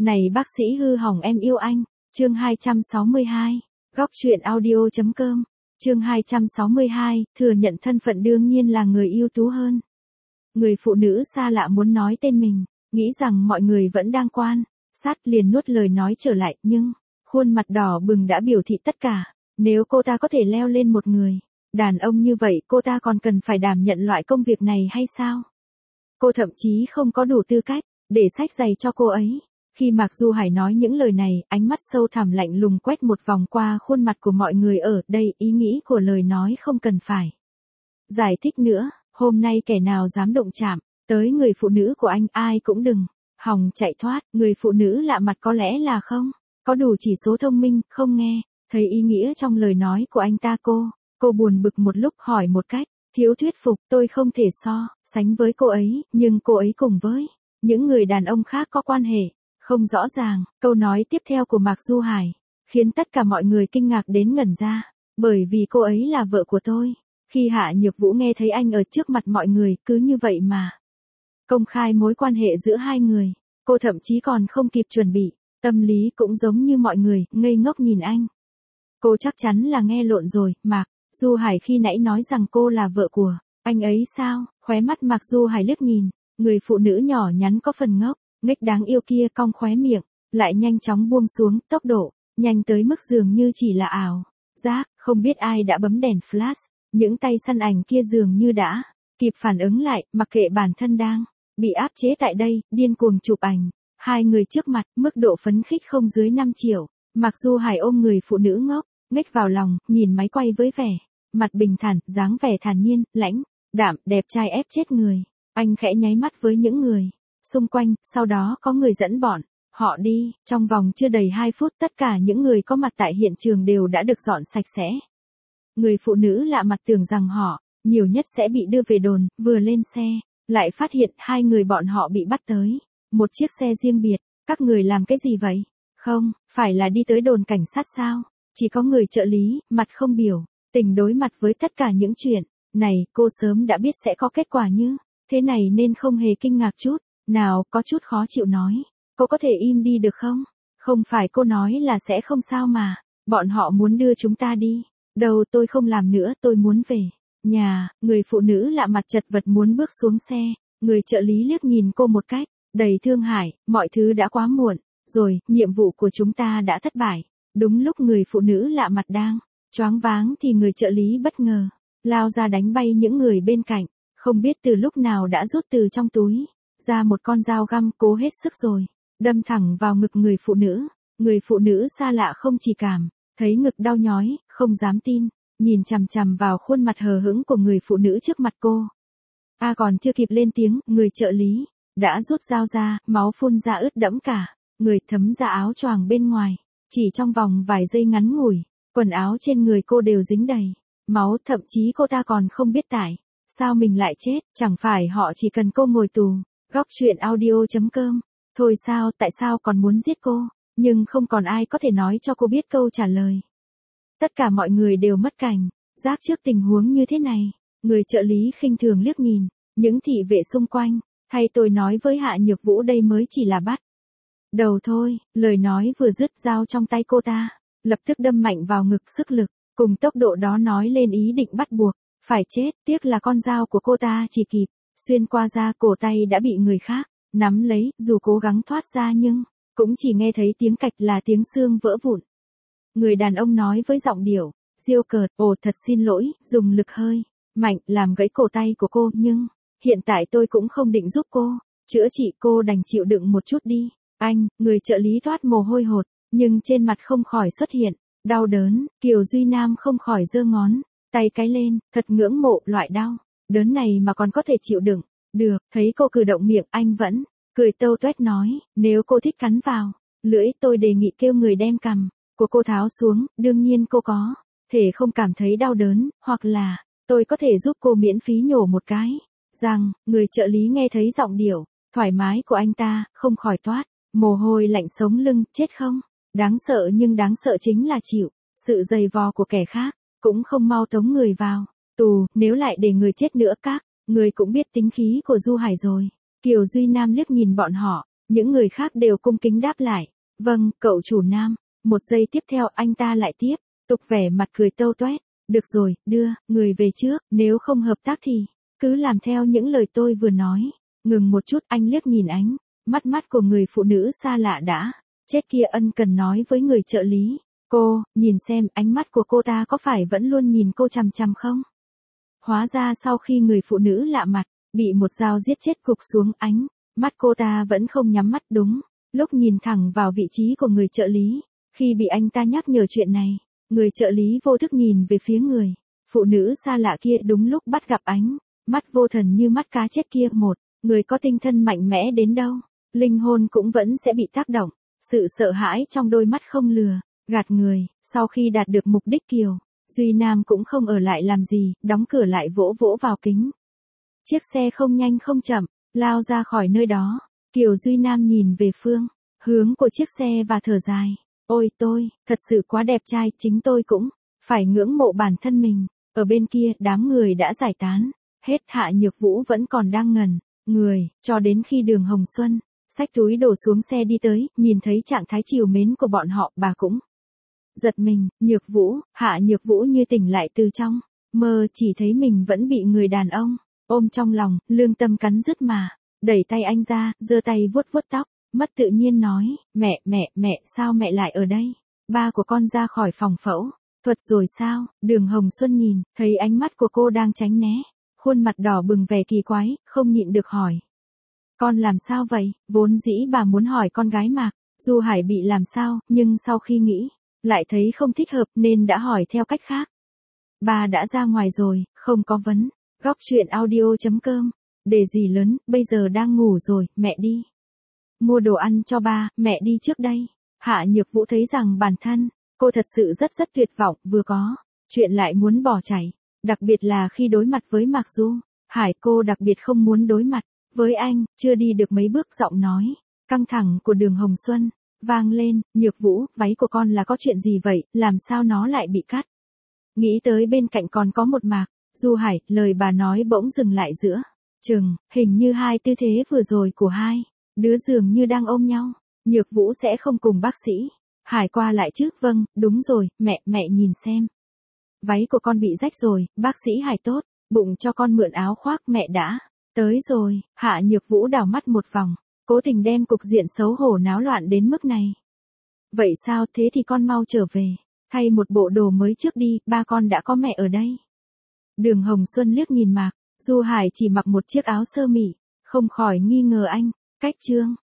Này bác sĩ hư hỏng em yêu anh. Chương 262. Góc truyện audio.com. Chương 262, thừa nhận thân phận đương nhiên là người ưu tú hơn. Người phụ nữ xa lạ muốn nói tên mình, nghĩ rằng mọi người vẫn đang quan sát, liền nuốt lời nói trở lại, nhưng khuôn mặt đỏ bừng đã biểu thị tất cả. Nếu cô ta có thể leo lên một người đàn ông như vậy, cô ta còn cần phải đảm nhận loại công việc này hay sao? Cô thậm chí không có đủ tư cách để xách giày cho cô ấy. Khi Mạc Du Hải nói những lời này, ánh mắt sâu thẳm lạnh lùng quét một vòng qua khuôn mặt của mọi người ở đây, ý nghĩ của lời nói không cần phải giải thích nữa. Hôm nay kẻ nào dám động chạm tới người phụ nữ của anh, ai cũng đừng hòng chạy thoát. Người phụ nữ lạ mặt có lẽ là không có đủ chỉ số thông minh, không nghe thấy ý nghĩa trong lời nói của anh ta. Cô buồn bực một lúc, hỏi một cách thiếu thuyết phục, tôi không thể so sánh với cô ấy, nhưng cô ấy cùng với những người đàn ông khác có quan hệ không rõ ràng. Câu nói tiếp theo của Mạc Du Hải khiến tất cả mọi người kinh ngạc đến ngẩn ra, bởi vì cô ấy là vợ của tôi. Khi Hạ Nhược Vũ nghe thấy anh ở trước mặt mọi người cứ như vậy mà công khai mối quan hệ giữa hai người, cô thậm chí còn không kịp chuẩn bị tâm lý, cũng giống như mọi người, ngây ngốc nhìn anh. Cô chắc chắn là nghe lộn rồi. Mạc Du Hải khi nãy nói rằng cô là vợ của anh ấy sao? Khóe mắt Mạc Du Hải liếc nhìn người phụ nữ nhỏ nhắn có phần ngốc nghếch đáng yêu kia, cong khóe miệng lại nhanh chóng buông xuống, tốc độ nhanh tới mức dường như chỉ là ảo giác. Không biết ai đã bấm đèn flash, những tay săn ảnh kia dường như đã kịp phản ứng lại, mặc kệ bản thân đang bị áp chế tại đây, điên cuồng chụp ảnh hai người trước mặt, mức độ phấn khích không dưới 5 triệu. Mạc Du Hải ôm người phụ nữ ngốc nghếch vào lòng, nhìn máy quay với vẻ mặt bình thản, dáng vẻ thản nhiên, lãnh đạm, đẹp trai ép chết người. Anh khẽ nháy mắt với những người xung quanh, sau đó có người dẫn bọn họ đi. Trong vòng chưa đầy 2 phút, tất cả những người có mặt tại hiện trường đều đã được dọn sạch sẽ. Người phụ nữ lạ mặt tưởng rằng họ nhiều nhất sẽ bị đưa về đồn, vừa lên xe lại phát hiện hai người bọn họ bị bắt tới một chiếc xe riêng biệt. Các người làm cái gì vậy? Không phải là đi tới đồn cảnh sát sao? Chỉ có người trợ lý mặt không biểu tình đối mặt với tất cả những chuyện này. Cô sớm đã biết sẽ có kết quả như thế này nên không hề kinh ngạc chút nào, có chút khó chịu nói, cô có thể im đi được không? Không phải cô nói là sẽ không sao mà, bọn họ muốn đưa chúng ta đi đâu. Tôi không làm nữa, tôi muốn về nhà. Người phụ nữ lạ mặt chật vật muốn bước xuống xe. Người trợ lý liếc nhìn cô một cách đầy thương hại, mọi thứ đã quá muộn rồi, nhiệm vụ của chúng ta đã thất bại. Đúng lúc người phụ nữ lạ mặt đang choáng váng thì người trợ lý bất ngờ lao ra đánh bay những người bên cạnh, không biết từ lúc nào đã rút từ trong túi ra một con dao găm, cố hết sức rồi đâm thẳng vào ngực người phụ nữ. Người phụ nữ xa lạ không chỉ cảm thấy ngực đau nhói, không dám tin nhìn chằm chằm vào khuôn mặt hờ hững của người phụ nữ trước mặt cô. Còn chưa kịp lên tiếng, người trợ lý đã rút dao ra, máu phun ra ướt đẫm cả người, thấm ra áo choàng bên ngoài. Chỉ trong vòng vài giây ngắn ngủi, quần áo trên người cô đều dính đầy máu, thậm chí cô ta còn không biết tại sao mình lại chết. Chẳng phải họ chỉ cần cô ngồi tù. Góc truyện audio.com. Thôi sao, tại sao còn muốn giết cô? Nhưng không còn ai có thể nói cho cô biết câu trả lời. Tất cả mọi người đều mất cảnh giác trước tình huống như thế này. Người trợ lý khinh thường liếc nhìn những thị vệ xung quanh. Thay tôi nói với Hạ Nhược Vũ, đây mới chỉ là bắt đầu thôi. Lời nói vừa dứt, dao trong tay cô ta lập tức đâm mạnh vào ngực, sức lực cùng tốc độ đó nói lên ý định bắt buộc phải chết. Tiếc là con dao của cô ta chỉ kịp xuyên qua da, cổ tay đã bị người khác nắm lấy. Dù cố gắng thoát ra nhưng cũng chỉ nghe thấy tiếng cạch là tiếng xương vỡ vụn. Người đàn ông nói với giọng điệu diêu cợt, ồ thật xin lỗi, dùng lực hơi mạnh làm gãy cổ tay của cô, nhưng hiện tại tôi cũng không định giúp cô chữa trị, cô đành chịu đựng một chút đi. Anh, người trợ lý thoát mồ hôi hột, nhưng trên mặt không khỏi xuất hiện đau đớn. Kiều Duy Nam không khỏi giơ ngón tay cái lên, thật ngưỡng mộ loại đau đớn này mà còn có thể chịu đựng được. Thấy cô cử động miệng, anh vẫn cười tâu tuét nói, nếu cô thích cắn vào lưỡi, tôi đề nghị kêu người đem cằm của cô tháo xuống. Đương nhiên cô có thể không cảm thấy đau đớn, hoặc là tôi có thể giúp cô miễn phí nhổ một cái rằng. Người trợ lý nghe thấy giọng điệu thoải mái của anh ta, không khỏi toát mồ hôi lạnh sống lưng. Chết không? Đáng sợ, nhưng đáng sợ chính là chịu sự giày vò của kẻ khác, cũng không mau tống người vào tù. Nếu lại để người chết nữa, các người cũng biết tính khí của Du Hải rồi. Kiều Duy Nam liếc nhìn bọn họ, Những người khác đều cung kính đáp lại. Vâng, cậu chủ Nam. Một giây tiếp theo anh ta lại tiếp, tục vẻ mặt cười tâu toét. Được rồi, đưa, người về trước, nếu không hợp tác thì, cứ làm theo những lời tôi vừa nói. Ngừng một chút anh liếc nhìn ánh, mắt của người phụ nữ xa lạ đã, chết kia ân cần nói với người trợ lý. Cô, nhìn xem ánh mắt của cô ta có phải vẫn luôn nhìn cô chằm chằm không? Hóa ra sau khi người phụ nữ lạ mặt, bị một dao giết chết gục xuống ánh, mắt cô ta vẫn không nhắm mắt đúng, lúc nhìn thẳng vào vị trí của người trợ lý, khi bị anh ta nhắc nhở chuyện này, người trợ lý vô thức nhìn về phía người phụ nữ xa lạ kia đúng lúc bắt gặp ánh, mắt vô thần như mắt cá chết kia một, người có tinh thần mạnh mẽ đến đâu, linh hồn cũng vẫn sẽ bị tác động, sự sợ hãi trong đôi mắt không lừa, gạt người, sau khi đạt được mục đích Kiều, Duy Nam cũng không ở lại làm gì, đóng cửa lại vỗ vỗ vào kính. Chiếc xe không nhanh không chậm, lao ra khỏi nơi đó, Kiều Duy Nam nhìn về phương hướng của chiếc xe và thở dài. Ôi tôi, thật sự quá đẹp trai, chính tôi cũng phải ngưỡng mộ bản thân mình. Ở bên kia, đám người đã giải tán. Hết Hạ Nhược Vũ vẫn còn đang ngẩn người, cho đến khi Đường Hồng Xuân xách túi đổ xuống xe đi tới, nhìn thấy trạng thái trìu mến của bọn họ, bà cũng giật mình. Nhược Vũ, Hạ Nhược Vũ như tỉnh lại từ trong mơ, chỉ thấy mình vẫn bị người đàn ông ôm trong lòng, lương tâm cắn rứt mà đẩy tay anh ra, giơ tay vuốt vuốt tóc, mất tự nhiên nói, mẹ, sao mẹ lại ở đây? Ba của con ra khỏi phòng phẫu thuật rồi sao? Đường Hồng Xuân nhìn, thấy ánh mắt của cô đang tránh né, khuôn mặt đỏ bừng vẻ kỳ quái, không nhịn được hỏi. Con làm sao vậy? Vốn dĩ bà muốn hỏi con gái Mạc Du Hải bị làm sao, nhưng sau khi nghĩ, lại thấy không thích hợp nên đã hỏi theo cách khác. Bà đã ra ngoài rồi, không có vấn. Góc truyện audio.com. Để gì lớn, bây giờ đang ngủ rồi, mẹ đi mua đồ ăn cho ba, mẹ đi trước đây. Hạ Nhược Vũ thấy rằng bản thân cô thật sự rất tuyệt vọng, vừa có chuyện lại muốn bỏ chạy, đặc biệt là khi đối mặt với Mạc Du Hải, cô đặc biệt không muốn đối mặt với anh. Chưa đi được mấy bước, giọng nói căng thẳng của Đường Hồng Xuân vang lên. Nhược Vũ, váy của con là có chuyện gì vậy, làm sao nó lại bị cắt? Nghĩ tới bên cạnh còn có một Mạc Du Hải, lời bà nói bỗng dừng lại giữa chừng, hình như hai tư thế vừa rồi của hai đứa dường như đang ôm nhau. Nhược Vũ sẽ không cùng bác sĩ Hải qua lại chứ? Vâng, đúng rồi, mẹ nhìn xem. Váy của con bị rách rồi, bác sĩ Hải tốt bụng cho con mượn áo khoác, mẹ đã tới rồi. Hạ Nhược Vũ đảo mắt một vòng, cố tình đem cục diện xấu hổ náo loạn đến mức này. Vậy sao, thế thì con mau trở về, thay một bộ đồ mới trước đi, ba con đã có mẹ ở đây. Đường Hồng Xuân liếc nhìn Mạc Du Hải chỉ mặc một chiếc áo sơ mi, không khỏi nghi ngờ anh. Cách chương